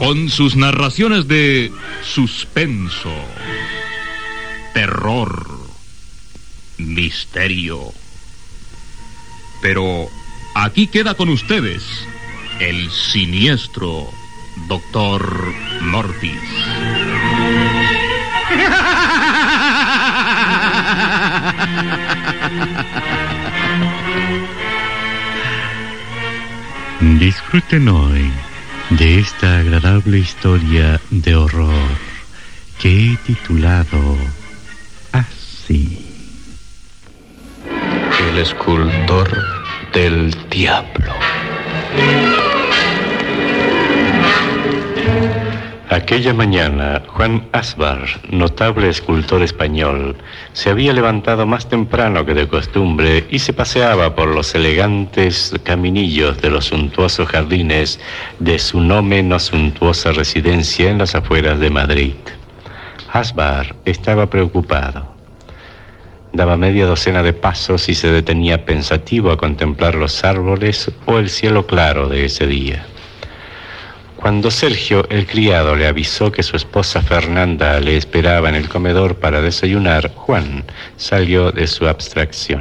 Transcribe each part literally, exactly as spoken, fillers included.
con sus narraciones de suspenso, terror, misterio. Pero aquí queda con ustedes el siniestro doctor Mortis. Disfruten hoy de esta agradable historia de horror que he titulado así: El escultor del diablo. Aquella mañana, Juan Asbar, notable escultor español, se había levantado más temprano que de costumbre y se paseaba por los elegantes caminillos de los suntuosos jardines de su no menos suntuosa residencia en las afueras de Madrid. Asbar estaba preocupado. Daba media docena de pasos y se detenía pensativo a contemplar los árboles o el cielo claro de ese día. Cuando Sergio, el criado, le avisó que su esposa Fernanda le esperaba en el comedor para desayunar, Juan salió de su abstracción.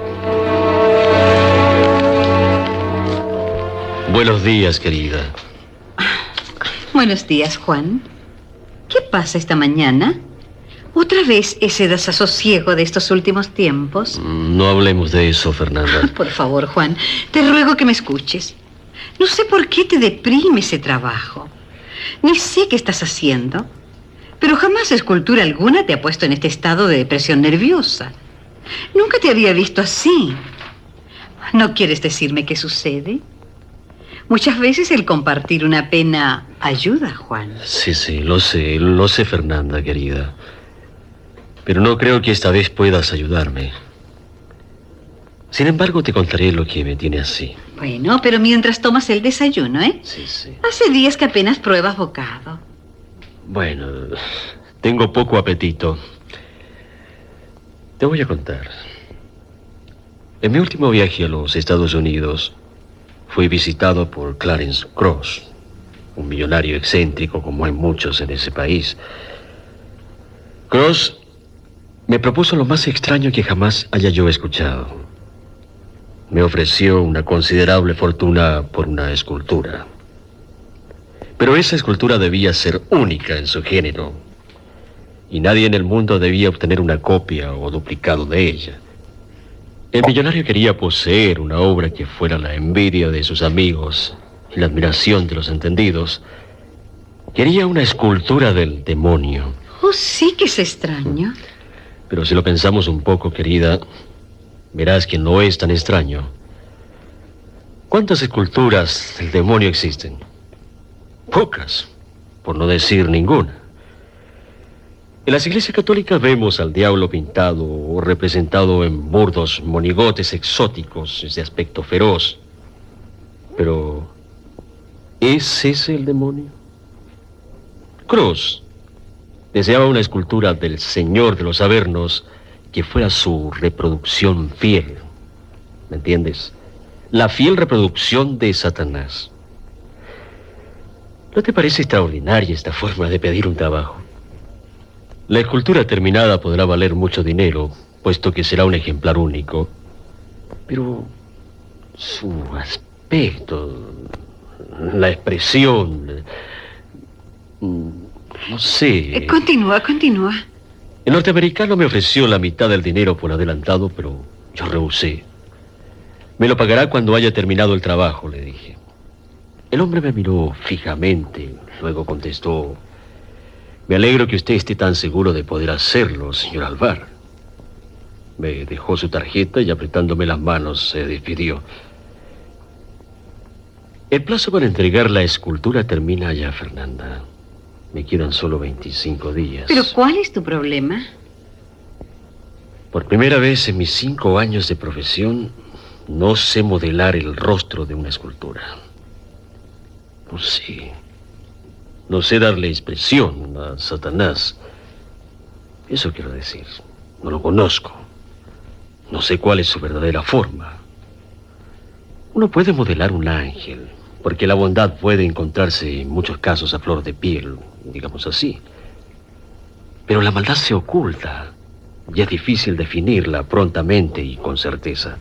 Buenos días, querida. Buenos días, Juan. ¿Qué pasa esta mañana? ¿Otra vez ese desasosiego de estos últimos tiempos? No hablemos de eso, Fernanda. Por favor, Juan, te ruego que me escuches. No sé por qué te deprime ese trabajo. Ni sé qué estás haciendo. Pero jamás escultura alguna te ha puesto en este estado de depresión nerviosa. Nunca te había visto así. ¿No quieres decirme qué sucede? Muchas veces el compartir una pena ayuda, Juan. Sí, sí, lo sé, lo sé, Fernanda, querida. Pero no creo que esta vez puedas ayudarme. Sin embargo, te contaré lo que me tiene así. Bueno, pero mientras tomas el desayuno, ¿eh? Sí, sí. Hace días que apenas pruebas bocado. Bueno, tengo poco apetito. Te voy a contar. En mi último viaje a los Estados Unidos, fui visitado por Clarence Cross, un millonario excéntrico como hay muchos en ese país. Cross me propuso lo más extraño que jamás haya yo escuchado. Me ofreció una considerable fortuna por una escultura. Pero esa escultura debía ser única en su género, y nadie en el mundo debía obtener una copia o duplicado de ella. El millonario quería poseer una obra que fuera la envidia de sus amigos y la admiración de los entendidos. Quería una escultura del demonio. Oh, sí que es extraño. Pero si lo pensamos un poco, querida, verás que no es tan extraño. ¿Cuántas esculturas del demonio existen? Pocas, por no decir ninguna. En las iglesias católicas vemos al diablo pintado o representado en burdos monigotes exóticos de aspecto feroz. Pero, ¿es ese el demonio? Cruz deseaba una escultura del Señor de los Avernos que fuera su reproducción fiel. ¿Me entiendes? La fiel reproducción de Satanás. ¿No te parece extraordinaria esta forma de pedir un trabajo? La escultura terminada podrá valer mucho dinero, puesto que será un ejemplar único. Pero su aspecto, la expresión, no sé. Continúa, continúa. El norteamericano me ofreció la mitad del dinero por adelantado, pero yo rehusé. Me lo pagará cuando haya terminado el trabajo, le dije. El hombre me miró fijamente, luego contestó: me alegro que usted esté tan seguro de poder hacerlo, señor Alvar. Me dejó su tarjeta y apretándome las manos se despidió. El plazo para entregar la escultura termina ya, Fernanda. Me quedan solo veinticinco días. ¿Pero cuál es tu problema? Por primera vez en mis cinco años de profesión, no sé modelar el rostro de una escultura. No sé. No sé darle expresión a Satanás. Eso quiero decir. No lo conozco. No sé cuál es su verdadera forma. Uno puede modelar un ángel, porque la bondad puede encontrarse en muchos casos a flor de piel, digamos así. Pero la maldad se oculta y es difícil definirla prontamente y con certeza.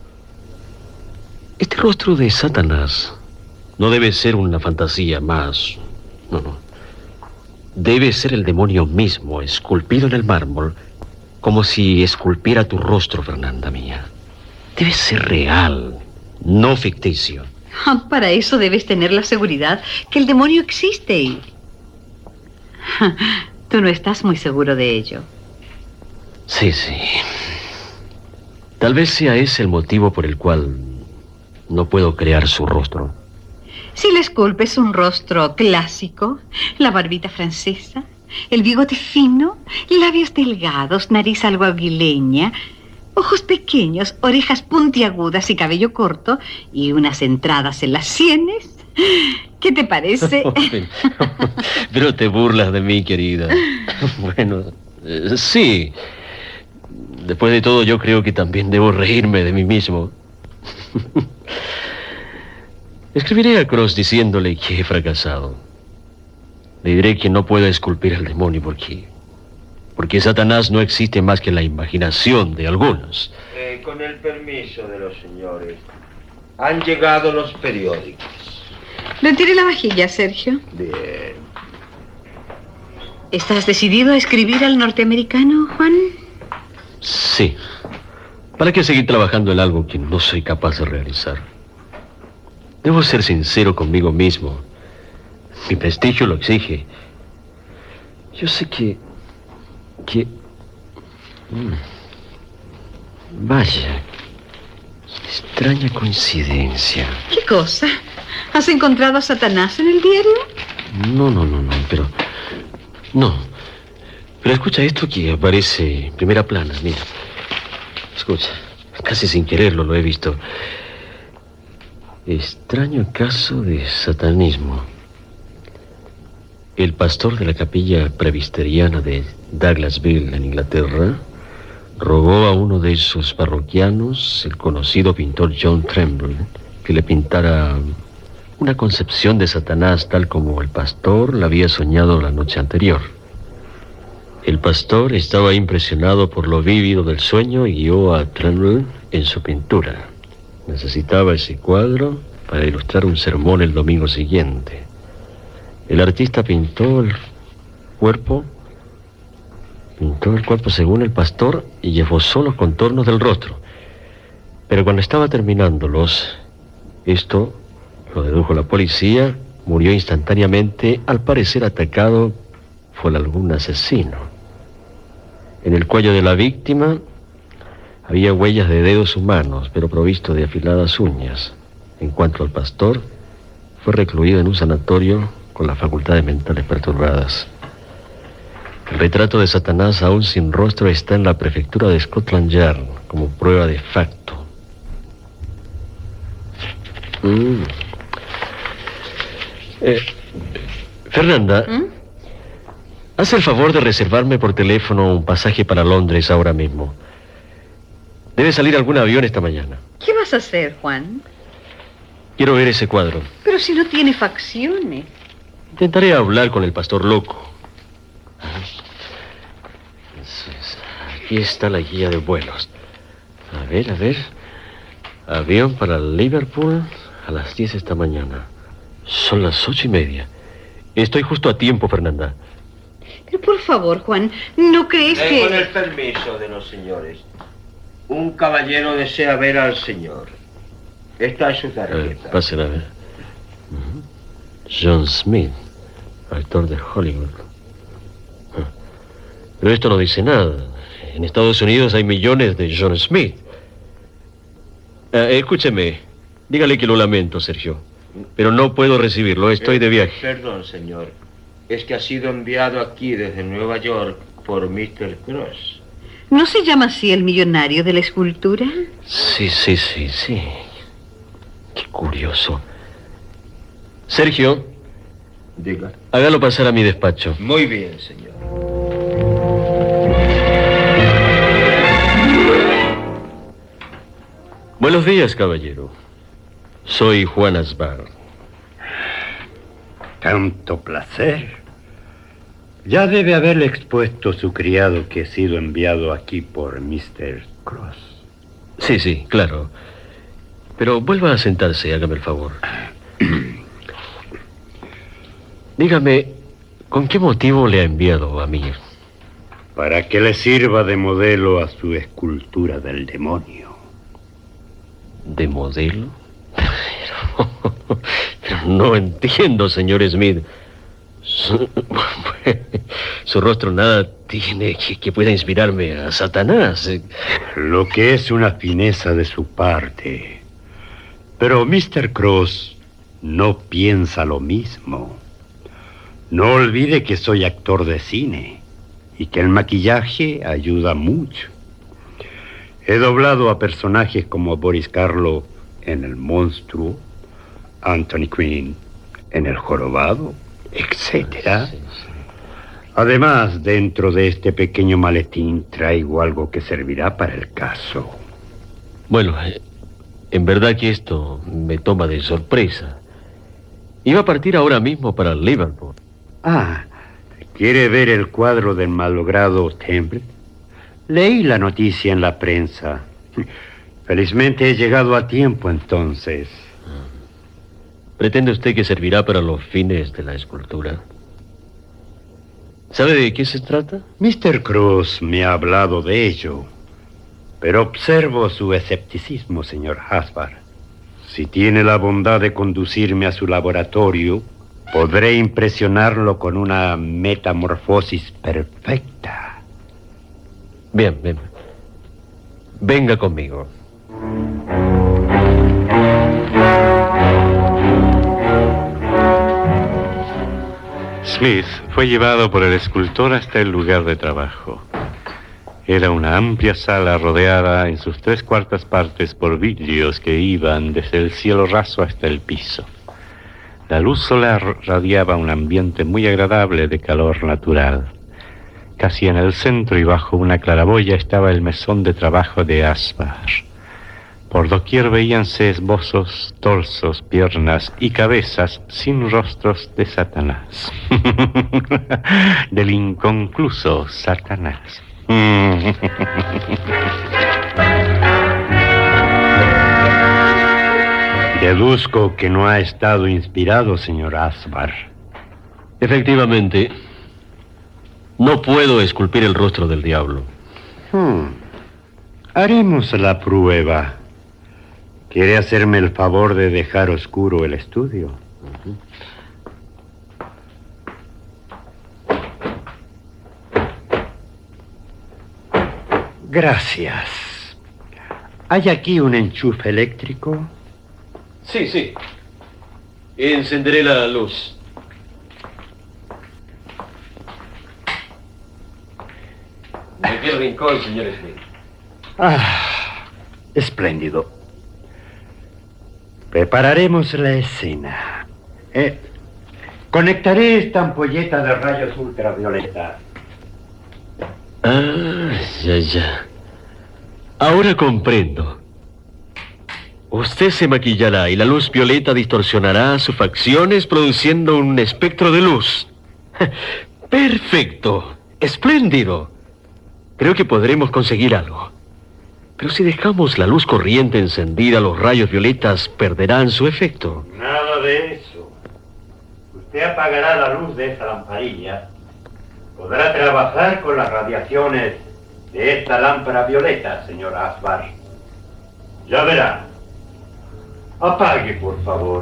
Este rostro de Satanás no debe ser una fantasía más. No, no. Debe ser el demonio mismo, esculpido en el mármol, como si esculpiera tu rostro, Fernanda mía. Debe ser real, no ficticio. Ah, para eso debes tener la seguridad que el demonio existe y... Tú no estás muy seguro de ello. Sí, sí. Tal vez sea ese el motivo por el cual no puedo crear su rostro. Si le esculpes un rostro clásico, la barbita francesa, el bigote fino, labios delgados, nariz algo aguileña, ojos pequeños, orejas puntiagudas y cabello corto, y unas entradas en las sienes, ¿qué te parece? Pero te burlas de mí, querida. Bueno, eh, sí. Después de todo, yo creo que también debo reírme de mí mismo. Escribiré a Cross diciéndole que he fracasado. Le diré que no puedo esculpir al demonio porque... porque Satanás no existe más que en la imaginación de algunos. Eh, con el permiso de los señores, han llegado los periódicos. Retire la vajilla, Sergio. Bien. ¿Estás decidido a escribir al norteamericano, Juan? Sí. ¿Para qué seguir trabajando en algo que no soy capaz de realizar? Debo ser sincero conmigo mismo. Mi prestigio lo exige. Yo sé que... que... Mm. Vaya. Extraña coincidencia. ¿Qué cosa? ¿Has encontrado a Satanás en el diario? No, no, no, no, pero... No. Pero escucha esto que aparece en primera plana, mira. Escucha. Casi sin quererlo lo he visto. Extraño caso de satanismo. El pastor de la capilla presbiteriana de Douglasville, en Inglaterra, rogó a uno de sus parroquianos, el conocido pintor John Tremble, que le pintara una concepción de Satanás tal como el pastor la había soñado la noche anterior. El pastor estaba impresionado por lo vívido del sueño y guió a Tremble en su pintura. Necesitaba ese cuadro para ilustrar un sermón el domingo siguiente. El artista pintó el cuerpo, pintó el cuerpo según el pastor y esbozó los contornos del rostro. Pero cuando estaba terminándolos, esto, lo dedujo la policía, murió instantáneamente, al parecer atacado por algún asesino. En el cuello de la víctima había huellas de dedos humanos, pero provisto de afiladas uñas. En cuanto al pastor, fue recluido en un sanatorio con las facultades mentales perturbadas. El retrato de Satanás, aún sin rostro, está en la prefectura de Scotland Yard como prueba de facto. Mm. Eh, Fernanda, ¿Mm? haz el favor de reservarme por teléfono un pasaje para Londres ahora mismo. Debe salir algún avión esta mañana. ¿Qué vas a hacer, Juan? Quiero ver ese cuadro. Pero si no tiene facciones. Intentaré hablar con el pastor loco. Aquí está la guía de vuelos. A ver, a ver. Avión para Liverpool a las diez esta mañana. Son las ocho y media. Estoy justo a tiempo, Fernanda. Pero por favor, Juan, ¿no crees eh, que...? Con el permiso de los señores. Un caballero desea ver al señor. Esta es su tarjeta. Eh, pásenla a ver. Uh-huh. John Smith, actor de Hollywood. Uh. Pero esto no dice nada. En Estados Unidos hay millones de John Smith. Eh, escúcheme. Dígale que lo lamento, Sergio. Pero no puedo recibirlo. Estoy eh, de viaje. Perdón, señor. Es que ha sido enviado aquí desde Nueva York por mister Cross. ¿No se llama así el millonario de la escultura? Sí, sí, sí, sí. Qué curioso. Sergio. Diga. Hágalo pasar a mi despacho. Muy bien, señor. Buenos días, caballero. Soy Juan Asbar. Tanto placer. Ya debe haberle expuesto su criado que he sido enviado aquí por mister Cross. Sí, sí, claro. Pero vuelva a sentarse, hágame el favor. Dígame, ¿con qué motivo le ha enviado a mí? Para que le sirva de modelo a su escultura del demonio. ¿De modelo? Pero, pero no entiendo, señor Smith. Su, su rostro nada tiene que, que pueda inspirarme a Satanás. Lo que es una fineza de su parte. Pero mister Cross no piensa lo mismo. No olvide que soy actor de cine y que el maquillaje ayuda mucho. He doblado a personajes como Boris Karloff en El Monstruo, Anthony Quinn en El Jorobado, etcétera. Sí, sí. Además, dentro de este pequeño maletín traigo algo que servirá para el caso. Bueno, en verdad que esto me toma de sorpresa. Iba a partir ahora mismo para Liverpool. Ah, ¿quiere ver el cuadro del malogrado Temple? Leí la noticia en la prensa. Felizmente he llegado a tiempo entonces. ¿Pretende usted que servirá para los fines de la escultura? ¿Sabe de qué se trata? mister Cross me ha hablado de ello, pero observo su escepticismo, señor Hasbar. Si tiene la bondad de conducirme a su laboratorio, podré impresionarlo con una metamorfosis perfecta. Bien, bien. Venga conmigo. Smith fue llevado por el escultor hasta el lugar de trabajo. Era una amplia sala rodeada en sus tres cuartas partes por vidrios que iban desde el cielo raso hasta el piso. La luz solar radiaba un ambiente muy agradable de calor natural. Casi en el centro y bajo una claraboya estaba el mesón de trabajo de Asbar. Por doquier veíanse esbozos, torsos, piernas y cabezas sin rostros de Satanás. Del inconcluso Satanás. Deduzco que no ha estado inspirado, señor Asbar. Efectivamente, no puedo esculpir el rostro del diablo. Hmm. Haremos la prueba. ¿Quiere hacerme el favor de dejar oscuro el estudio? Uh-huh. Gracias. ¿Hay aquí un enchufe eléctrico? Sí, sí. Encenderé la luz. ¿De qué rincón, señor Smith? Ah, espléndido. Prepararemos la escena. Eh, conectaré esta ampolleta de rayos ultravioleta. Ah, ya, ya. Ahora comprendo. Usted se maquillará y la luz violeta distorsionará sus facciones produciendo un espectro de luz. ¡Perfecto! ¡Espléndido! Creo que podremos conseguir algo. Pero si dejamos la luz corriente encendida, los rayos violetas perderán su efecto. Nada de eso. Usted apagará la luz de esa lamparilla. Podrá trabajar con las radiaciones de esta lámpara violeta, señor Asbar. Ya verá. Apague, por favor.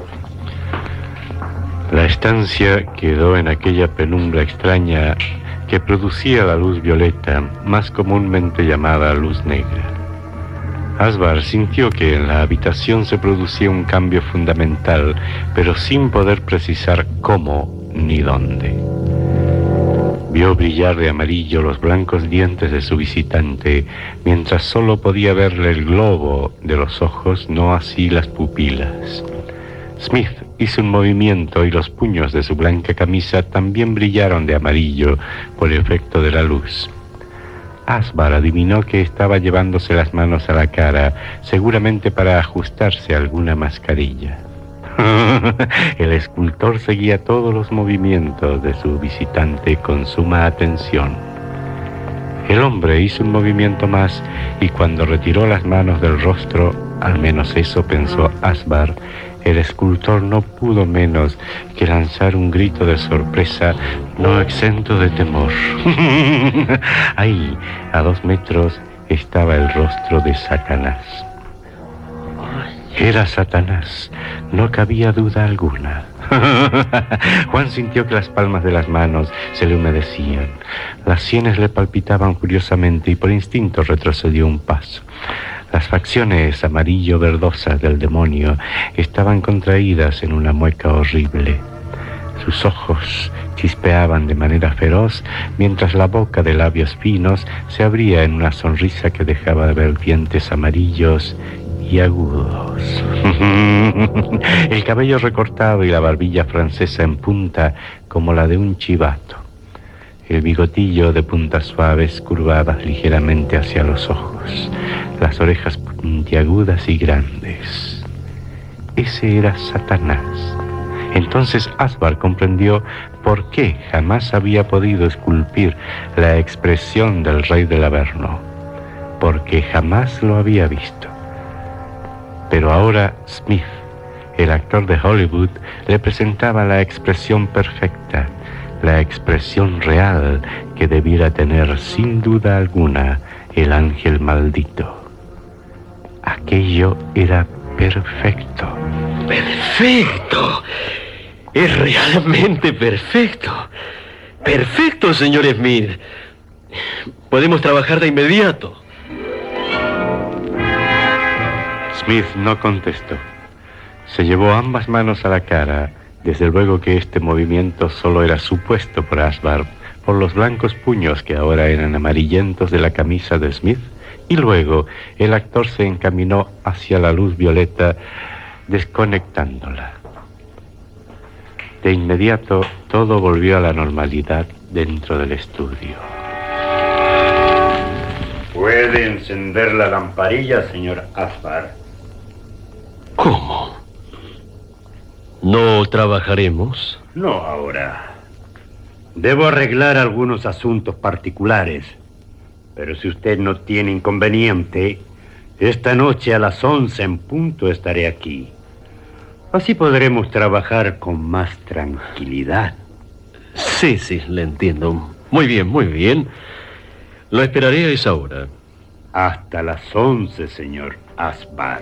La estancia quedó en aquella penumbra extraña que producía la luz violeta, más comúnmente llamada luz negra. Asbar sintió que en la habitación se producía un cambio fundamental, pero sin poder precisar cómo ni dónde. Vio brillar de amarillo los blancos dientes de su visitante, mientras solo podía verle el globo de los ojos, no así las pupilas. Smith hizo un movimiento y los puños de su blanca camisa también brillaron de amarillo por efecto de la luz. Asbar adivinó que estaba llevándose las manos a la cara, seguramente para ajustarse a alguna mascarilla. El escultor seguía todos los movimientos de su visitante con suma atención. El hombre hizo un movimiento más y cuando retiró las manos del rostro, al menos eso pensó Asbar, el escultor no pudo menos que lanzar un grito de sorpresa no exento de temor. Ahí, a dos metros, estaba el rostro de Satanás. Era Satanás, no cabía duda alguna. Juan sintió que las palmas de las manos se le humedecían. Las sienes le palpitaban furiosamente y por instinto retrocedió un paso. Las facciones amarillo-verdosas del demonio estaban contraídas en una mueca horrible. Sus ojos chispeaban de manera feroz, mientras la boca de labios finos se abría en una sonrisa que dejaba de ver dientes amarillos y agudos. El cabello recortado y la barbilla francesa en punta como la de un chivato. El bigotillo de puntas suaves curvadas ligeramente hacia los ojos. Las orejas puntiagudas y grandes. Ese era Satanás. Entonces Asbar comprendió por qué jamás había podido esculpir la expresión del rey del Averno. Porque jamás lo había visto. Pero ahora Smith, el actor de Hollywood, le presentaba la expresión perfecta, la expresión real que debiera tener sin duda alguna el ángel maldito. Aquello era perfecto. ¡Perfecto! Es realmente perfecto. Perfecto, señor Smith. Podemos trabajar de inmediato. Smith no contestó. Se llevó ambas manos a la cara, desde luego que este movimiento solo era supuesto por Asbar, por los blancos puños que ahora eran amarillentos de la camisa de Smith, y luego el actor se encaminó hacia la luz violeta, desconectándola. De inmediato todo volvió a la normalidad dentro del estudio. ¿Puede encender la lamparilla, señor Asbar? ¿Cómo? ¿No trabajaremos? No ahora. Debo arreglar algunos asuntos particulares. Pero si usted no tiene inconveniente, esta noche a las once en punto estaré aquí. Así podremos trabajar con más tranquilidad. Sí, sí, le entiendo. Muy bien, muy bien. Lo esperaré a esa hora. Hasta las once, señor Asbar.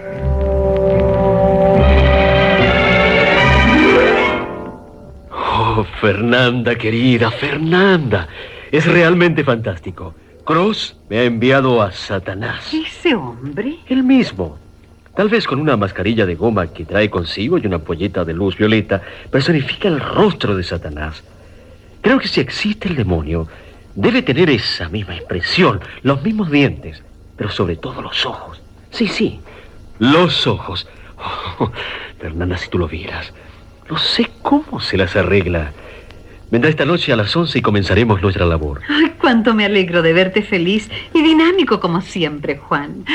Oh, Fernanda, querida, Fernanda. Es realmente fantástico. Cross me ha enviado a Satanás. ¿Ese hombre? El mismo. Tal vez con una mascarilla de goma que trae consigo y una ampolleta de luz violeta, personifica el rostro de Satanás. Creo que si existe el demonio, debe tener esa misma expresión, los mismos dientes, pero sobre todo los ojos. Sí, sí, los ojos. Oh, Fernanda, si tú lo vieras, no sé cómo se las arregla. Vendrá esta noche a las once y comenzaremos nuestra labor. Ay, cuánto me alegro de verte feliz y dinámico como siempre, Juan.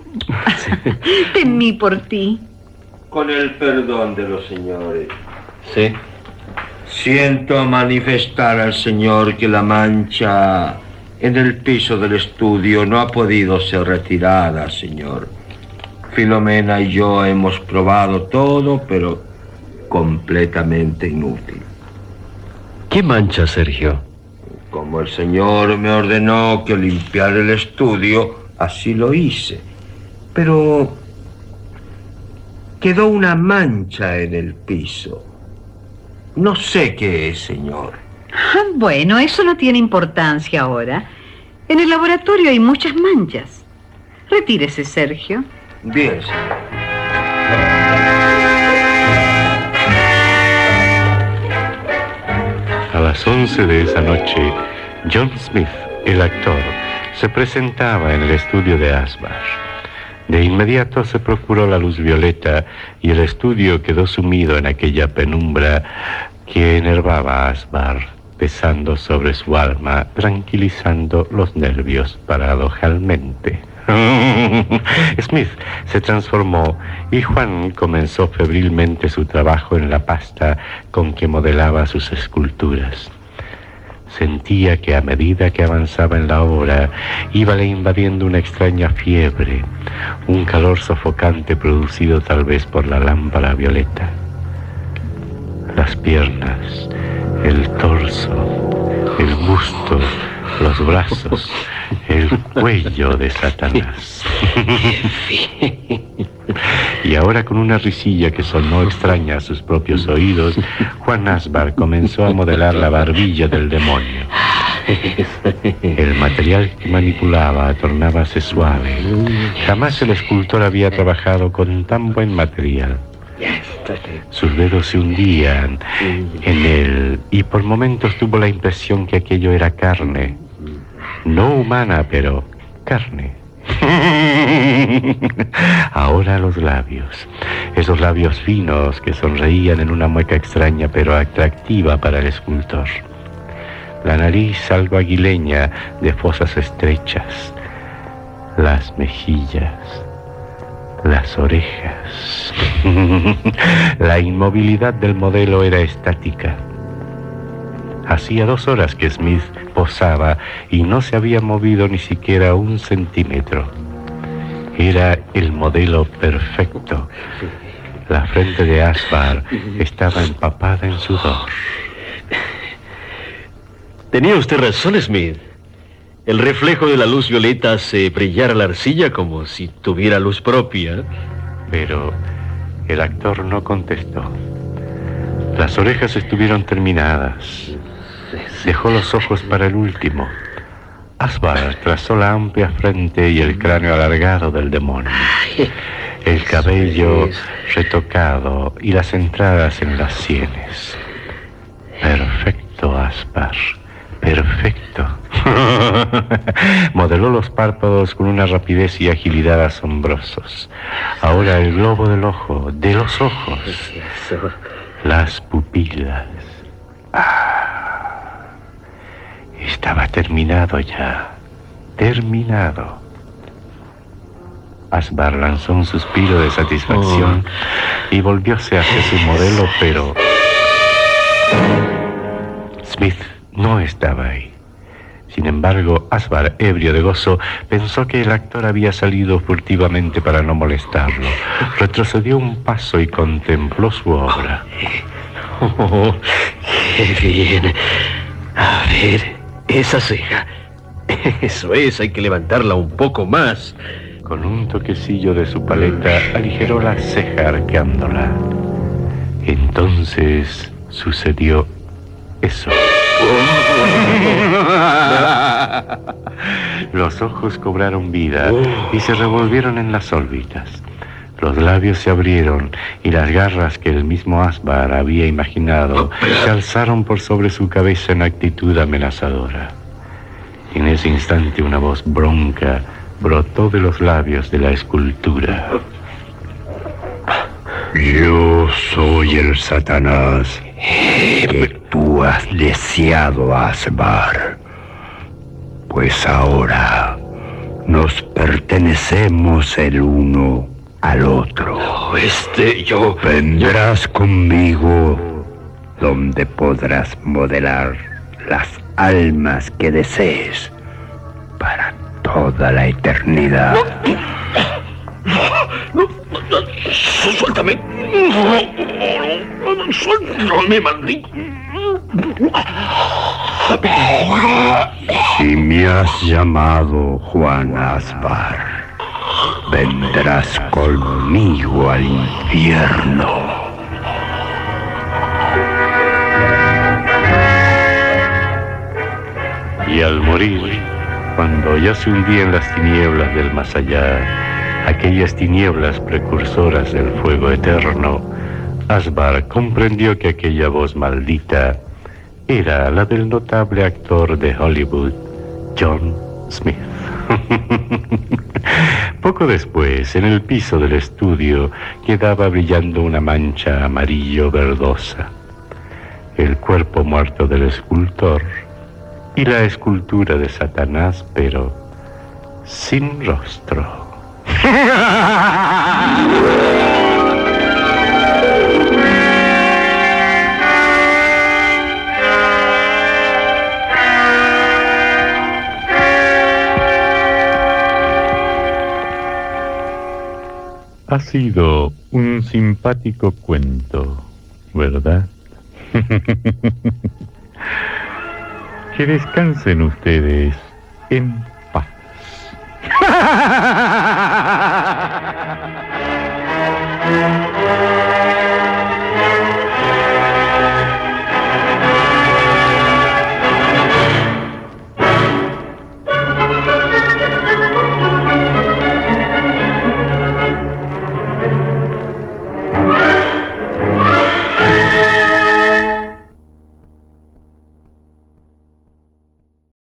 Temí por ti. Con el perdón de los señores. Sí. Siento manifestar al señor que la mancha en el piso del estudio no ha podido ser retirada, señor. Filomena y yo hemos probado todo, pero completamente inútil. ¿Qué mancha, Sergio? Como el señor me ordenó que limpiara el estudio, así lo hice. Pero quedó una mancha en el piso. No sé qué es, señor. Ah, bueno, eso no tiene importancia ahora. En el laboratorio hay muchas manchas. Retírese, Sergio. Bien, señor. A las once de esa noche, John Smith, el actor, se presentaba en el estudio de Asbar. De inmediato se procuró la luz violeta y el estudio quedó sumido en aquella penumbra que enervaba a Asbar, pesando sobre su alma, tranquilizando los nervios paradojalmente. Smith se transformó y Juan comenzó febrilmente su trabajo en la pasta con que modelaba sus esculturas. Sentía que a medida que avanzaba en la obra, íbale invadiendo una extraña fiebre, un calor sofocante producido tal vez por la lámpara violeta. Las piernas, el torso, el busto, los brazos, el cuello de Satanás. Y ahora, con una risilla que sonó extraña a sus propios oídos, Juan Asbar comenzó a modelar la barbilla del demonio. El material que manipulaba tornábase suave. Jamás el escultor había trabajado con tan buen material. Sus dedos se hundían en él y por momentos tuvo la impresión que aquello era carne. No humana, pero carne. Ahora los labios, esos labios finos que sonreían en una mueca extraña pero atractiva para el escultor. La nariz algo aguileña de fosas estrechas, las mejillas, las orejas. La inmovilidad del modelo era estática. Hacía dos horas que Smith posaba y no se había movido ni siquiera un centímetro. Era el modelo perfecto. La frente de Asbar estaba empapada en sudor. Tenía usted razón, Smith. El reflejo de la luz violeta hace brillar a la arcilla como si tuviera luz propia. Pero el actor no contestó. Las orejas estuvieron terminadas. Dejó los ojos para el último. Asbar trazó la amplia frente y el cráneo alargado del demonio. El cabello retocado y las entradas en las sienes. Perfecto, Asbar. Perfecto. Modeló los párpados con una rapidez y agilidad asombrosos. Ahora el globo del ojo, de los ojos. Las pupilas. Ah. Estaba terminado ya. Terminado. Asbar lanzó un suspiro de satisfacción oh. y volvióse hacia su modelo, pero Smith no estaba ahí. Sin embargo, Asbar, ebrio de gozo, pensó que el actor había salido furtivamente para no molestarlo. Retrocedió un paso y contempló su obra. Oh, ¡qué bien! A ver, esa ceja. Eso es, hay que levantarla un poco más. Con un toquecillo de su paleta, aligeró la ceja arqueándola. Entonces sucedió eso. Los ojos cobraron vida y se revolvieron en las órbitas. Los labios se abrieron y las garras que el mismo Asbar había imaginado se alzaron por sobre su cabeza en actitud amenazadora. En ese instante una voz bronca brotó de los labios de la escultura. Yo soy el Satanás que tú has deseado, Asbar. Pues ahora nos pertenecemos el uno al otro. No, este, yo... Vendrás conmigo donde podrás modelar las almas que desees para toda la eternidad. No, no, no, suéltame. Suéltame, maldito. Si me has llamado Juan Asbar, vendrás conmigo al infierno. Y al morir, cuando ya se hundía en las tinieblas del más allá, aquellas tinieblas precursoras del fuego eterno, Asbar comprendió que aquella voz maldita era la del notable actor de Hollywood, John Smith. Poco después, en el piso del estudio, quedaba brillando una mancha amarillo-verdosa. el cuerpo muerto del escultor y la escultura de Satanás, pero sin rostro. Ha sido un simpático cuento, ¿verdad? Que descansen ustedes en paz.